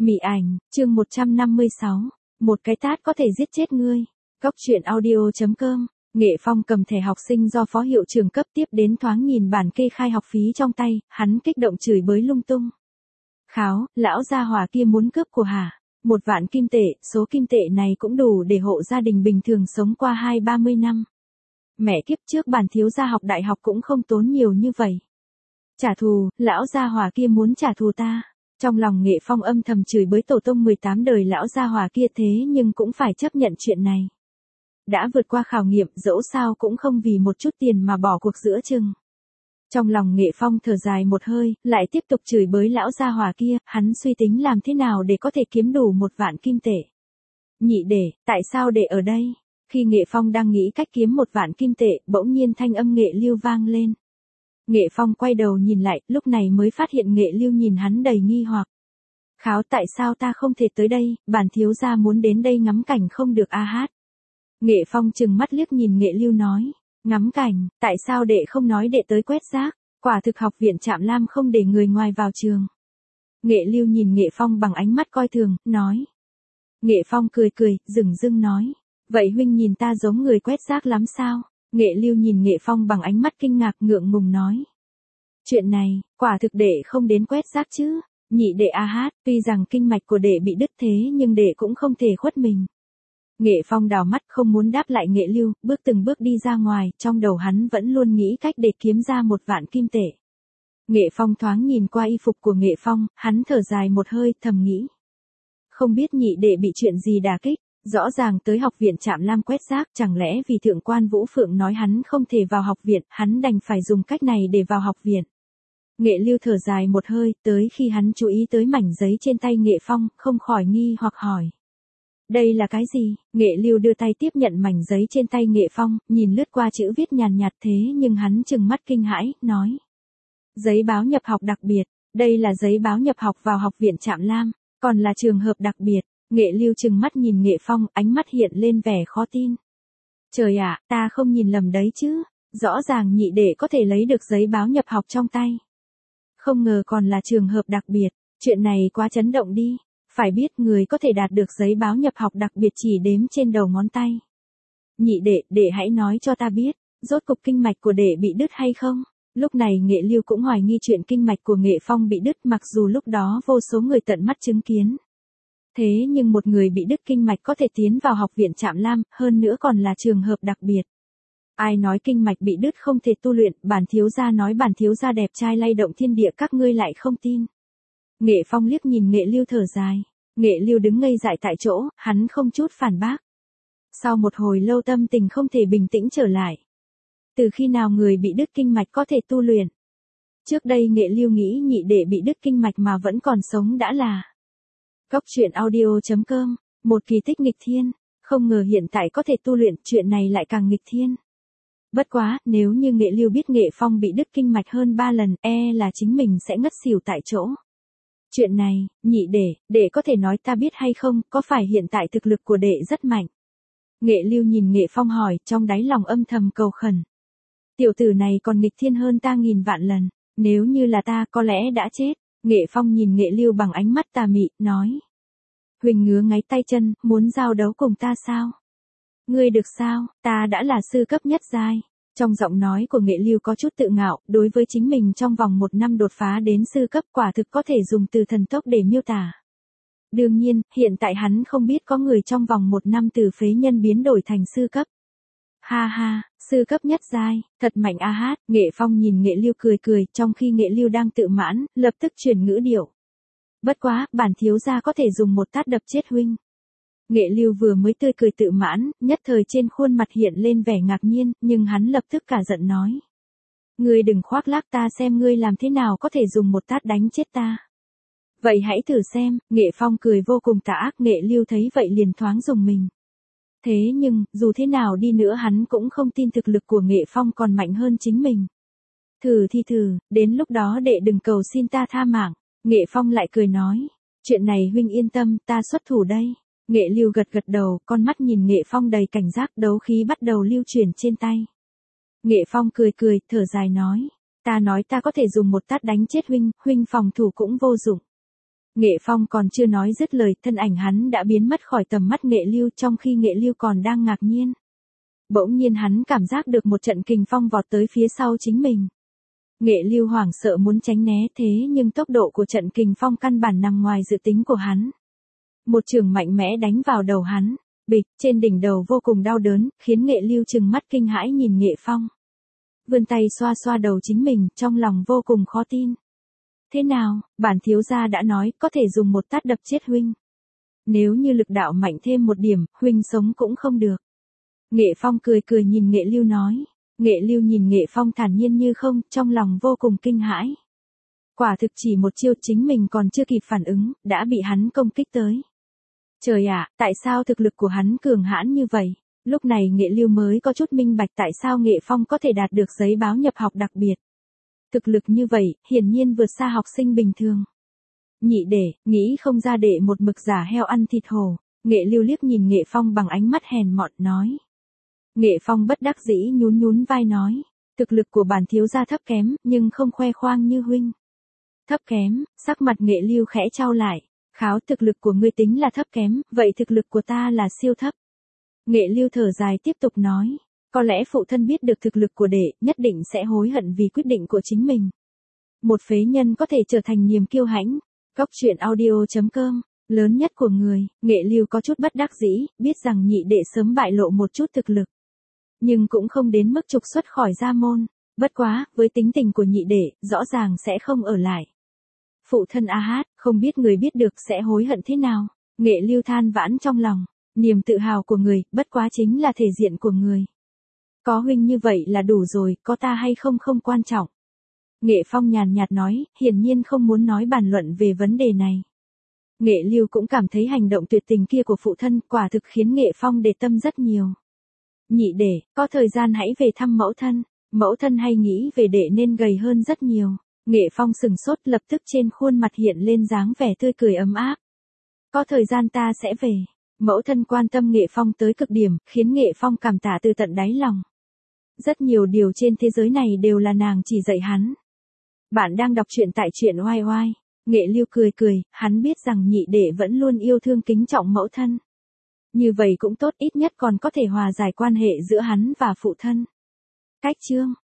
Mị ảnh, chương 156. Một cái tát có thể giết chết ngươi. Góc truyện audio.com. Nghệ Phong cầm thẻ học sinh do phó hiệu trưởng cấp tiếp đến thoáng nhìn bản kê khai học phí trong tay, hắn kích động chửi bới lung tung. Kháo, lão gia hỏa kia muốn cướp của hả? 1.000.000 kim tệ, số kim tệ này cũng đủ để hộ gia đình bình thường sống qua 20-30 năm. Mẹ kiếp trước bản thiếu gia học đại học cũng không tốn nhiều như vậy. Trả thù, lão gia hỏa kia muốn trả thù ta. Trong lòng Nghệ Phong âm thầm chửi bới tổ tông 18 đời lão gia hỏa kia thế nhưng cũng phải chấp nhận chuyện này. Đã vượt qua khảo nghiệm, dẫu sao cũng không vì một chút tiền mà bỏ cuộc giữa chừng. Trong lòng Nghệ Phong thở dài một hơi, lại tiếp tục chửi bới lão gia hỏa kia, hắn suy tính làm thế nào để có thể kiếm đủ 1.000.000 kim tệ. Nhị đệ, tại sao đệ ở đây? Khi Nghệ Phong đang nghĩ cách kiếm 1.000.000 kim tệ, bỗng nhiên thanh âm Nghệ Lưu vang lên. Nghệ Phong quay đầu nhìn lại, lúc này mới phát hiện Nghệ Lưu nhìn hắn đầy nghi hoặc. Kháo, tại sao ta không thể tới đây, bản thiếu gia muốn đến đây ngắm cảnh không được a hát. Nghệ Phong trừng mắt liếc nhìn Nghệ Lưu nói, ngắm cảnh, tại sao đệ không nói đệ tới quét rác, quả thực học viện Trạm Lam không để người ngoài vào trường. Nghệ Lưu nhìn Nghệ Phong bằng ánh mắt coi thường, nói. Nghệ Phong cười cười, dửng dưng nói, vậy huynh nhìn ta giống người quét rác lắm sao? Nghệ Lưu nhìn Nghệ Phong bằng ánh mắt kinh ngạc ngượng ngùng nói. Chuyện này, quả thực đệ không đến quét rác chứ. Nhị đệ a hát, tuy rằng kinh mạch của đệ bị đứt thế nhưng đệ cũng không thể khuất mình. Nghệ Phong đảo mắt không muốn đáp lại Nghệ Lưu, bước từng bước đi ra ngoài, trong đầu hắn vẫn luôn nghĩ cách để kiếm ra 1.000.000 kim tệ. Nghệ Phong thoáng nhìn qua y phục của Nghệ Phong, hắn thở dài một hơi, thầm nghĩ. Không biết nhị đệ bị chuyện gì đả kích. Rõ ràng tới học viện Trạm Lam quét rác, chẳng lẽ vì thượng quan Vũ Phượng nói hắn không thể vào học viện, hắn đành phải dùng cách này để vào học viện. Nghệ Lưu thở dài một hơi, tới khi hắn chú ý tới mảnh giấy trên tay Nghệ Phong, không khỏi nghi hoặc hỏi. Đây là cái gì? Nghệ Lưu đưa tay tiếp nhận mảnh giấy trên tay Nghệ Phong, nhìn lướt qua chữ viết nhàn nhạt thế nhưng hắn trừng mắt kinh hãi, nói. Giấy báo nhập học đặc biệt, đây là giấy báo nhập học vào học viện Trạm Lam, còn là trường hợp đặc biệt. Nghệ Lưu trừng mắt nhìn Nghệ Phong, ánh mắt hiện lên vẻ khó tin. Trời ạ, ta không nhìn lầm đấy chứ, rõ ràng nhị đệ có thể lấy được giấy báo nhập học trong tay. Không ngờ còn là trường hợp đặc biệt, chuyện này quá chấn động đi, phải biết người có thể đạt được giấy báo nhập học đặc biệt chỉ đếm trên đầu ngón tay. Nhị đệ, đệ hãy nói cho ta biết, rốt cục kinh mạch của đệ bị đứt hay không? Lúc này Nghệ Lưu cũng hoài nghi chuyện kinh mạch của Nghệ Phong bị đứt mặc dù lúc đó vô số người tận mắt chứng kiến. Thế nhưng một người bị đứt kinh mạch có thể tiến vào học viện Trạm Lam, hơn nữa còn là trường hợp đặc biệt. Ai nói kinh mạch bị đứt không thể tu luyện, bản thiếu gia nói bản thiếu gia đẹp trai lay động thiên địa các ngươi lại không tin. Nghệ Phong liếc nhìn Nghệ Lưu thở dài. Nghệ Lưu đứng ngây dại tại chỗ, hắn không chút phản bác. Sau một hồi lâu tâm tình không thể bình tĩnh trở lại. Từ khi nào người bị đứt kinh mạch có thể tu luyện? Trước đây Nghệ Lưu nghĩ nhị đệ bị đứt kinh mạch mà vẫn còn sống đã là. Góc truyện audio.com, một kỳ tích nghịch thiên, không ngờ hiện tại có thể tu luyện, chuyện này lại càng nghịch thiên. Bất quá, nếu như Nghệ Lưu biết Nghệ Phong bị đứt kinh mạch hơn 3 lần, là chính mình sẽ ngất xỉu tại chỗ. Chuyện này, nhị đệ có thể nói ta biết hay không, có phải hiện tại thực lực của đệ rất mạnh? Nghệ Lưu nhìn Nghệ Phong hỏi, trong đáy lòng âm thầm cầu khẩn. Tiểu tử này còn nghịch thiên hơn ta nghìn vạn lần, nếu như là ta có lẽ đã chết. Nghệ Phong nhìn Nghệ Lưu bằng ánh mắt tà mị, nói. Huỳnh ngứa ngáy tay chân, muốn giao đấu cùng ta sao? Ngươi được sao, ta đã là sư cấp nhất giai. Trong giọng nói của Nghệ Lưu có chút tự ngạo, đối với chính mình trong vòng 1 năm đột phá đến sư cấp quả thực có thể dùng từ thần tốc để miêu tả. Đương nhiên, hiện tại hắn không biết có người trong vòng 1 năm từ phế nhân biến đổi thành sư cấp. Ha ha, sư cấp nhất giai, thật mạnh a hát. Nghệ Phong nhìn Nghệ Lưu cười cười, trong khi Nghệ Lưu đang tự mãn, lập tức chuyển ngữ điệu. Bất quá, bản thiếu gia có thể dùng một tát đập chết huynh. Nghệ Lưu vừa mới tươi cười tự mãn, nhất thời trên khuôn mặt hiện lên vẻ ngạc nhiên, nhưng hắn lập tức cả giận nói. Ngươi đừng khoác lác, ta xem ngươi làm thế nào có thể dùng một tát đánh chết ta. Vậy hãy thử xem. Nghệ Phong cười vô cùng tà ác. Nghệ Lưu thấy vậy liền thoáng rùng mình. Thế nhưng, dù thế nào đi nữa hắn cũng không tin thực lực của Nghệ Phong còn mạnh hơn chính mình. Thử thì thử, đến lúc đó đệ đừng cầu xin ta tha mạng. Nghệ Phong lại cười nói. Chuyện này huynh yên tâm, ta xuất thủ đây. Nghệ Lưu gật gật đầu, con mắt nhìn Nghệ Phong đầy cảnh giác, đấu khí bắt đầu lưu chuyển trên tay. Nghệ Phong cười cười, thở dài nói. Ta nói ta có thể dùng một tát đánh chết huynh, huynh phòng thủ cũng vô dụng. Nghệ Phong còn chưa nói dứt lời, thân ảnh hắn đã biến mất khỏi tầm mắt Nghệ Lưu, trong khi Nghệ Lưu còn đang ngạc nhiên. Bỗng nhiên hắn cảm giác được một trận kình phong vọt tới phía sau chính mình. Nghệ Lưu hoảng sợ muốn tránh né, thế nhưng tốc độ của trận kình phong căn bản nằm ngoài dự tính của hắn. Một chưởng mạnh mẽ đánh vào đầu hắn, bịch, trên đỉnh đầu vô cùng đau đớn, khiến Nghệ Lưu trừng mắt kinh hãi nhìn Nghệ Phong. Vươn tay xoa xoa đầu chính mình, trong lòng vô cùng khó tin. Thế nào, bản thiếu gia đã nói, có thể dùng một tát đập chết huynh. Nếu như lực đạo mạnh thêm một điểm, huynh sống cũng không được. Nghệ Phong cười cười nhìn Nghệ Lưu nói. Nghệ Lưu nhìn Nghệ Phong thản nhiên như không, trong lòng vô cùng kinh hãi. Quả thực chỉ một chiêu chính mình còn chưa kịp phản ứng, đã bị hắn công kích tới. Trời ạ, tại sao thực lực của hắn cường hãn như vậy? Lúc này Nghệ Lưu mới có chút minh bạch tại sao Nghệ Phong có thể đạt được giấy báo nhập học đặc biệt. Thực lực như vậy, hiển nhiên vượt xa học sinh bình thường. Nhị đệ, nghĩ không ra đệ một mực giả heo ăn thịt hổ. Nghệ Lưu liếc nhìn Nghệ Phong bằng ánh mắt hèn mọn nói. Nghệ Phong bất đắc dĩ nhún nhún vai nói. Thực lực của bản thiếu gia thấp kém, nhưng không khoe khoang như huynh. Thấp kém, sắc mặt Nghệ Lưu khẽ chau lại. Kháo, thực lực của ngươi tính là thấp kém, vậy thực lực của ta là siêu thấp. Nghệ Lưu thở dài tiếp tục nói. Có lẽ phụ thân biết được thực lực của đệ, nhất định sẽ hối hận vì quyết định của chính mình. Một phế nhân có thể trở thành niềm kiêu hãnh. Góc truyện audio.com, lớn nhất của người, Nghệ Lưu có chút bất đắc dĩ, biết rằng nhị đệ sớm bại lộ một chút thực lực. Nhưng cũng không đến mức trục xuất khỏi gia môn. Bất quá, với tính tình của nhị đệ, rõ ràng sẽ không ở lại. Phụ thân a hát, không biết người biết được sẽ hối hận thế nào. Nghệ Lưu than vãn trong lòng. Niềm tự hào của người, bất quá chính là thể diện của người. Có huynh như vậy là đủ rồi, có ta hay không không quan trọng. Nghệ Phong nhàn nhạt nói, hiển nhiên không muốn nói bàn luận về vấn đề này. Nghệ Lưu cũng cảm thấy hành động tuyệt tình kia của phụ thân quả thực khiến Nghệ Phong để tâm rất nhiều. Nhị đệ, có thời gian hãy về thăm mẫu thân hay nghĩ về đệ nên gầy hơn rất nhiều. Nghệ Phong sừng sốt, lập tức trên khuôn mặt hiện lên dáng vẻ tươi cười ấm áp. Có thời gian ta sẽ về. Mẫu thân quan tâm Nghệ Phong tới cực điểm, khiến Nghệ Phong cảm tạ từ tận đáy lòng. Rất nhiều điều trên thế giới này đều là nàng chỉ dạy hắn. Bạn đang đọc truyện tại truyện oai oai. Nghệ Lưu cười cười, hắn biết rằng nhị đệ vẫn luôn yêu thương kính trọng mẫu thân. Như vậy cũng tốt, ít nhất còn có thể hòa giải quan hệ giữa hắn và phụ thân. Cách chương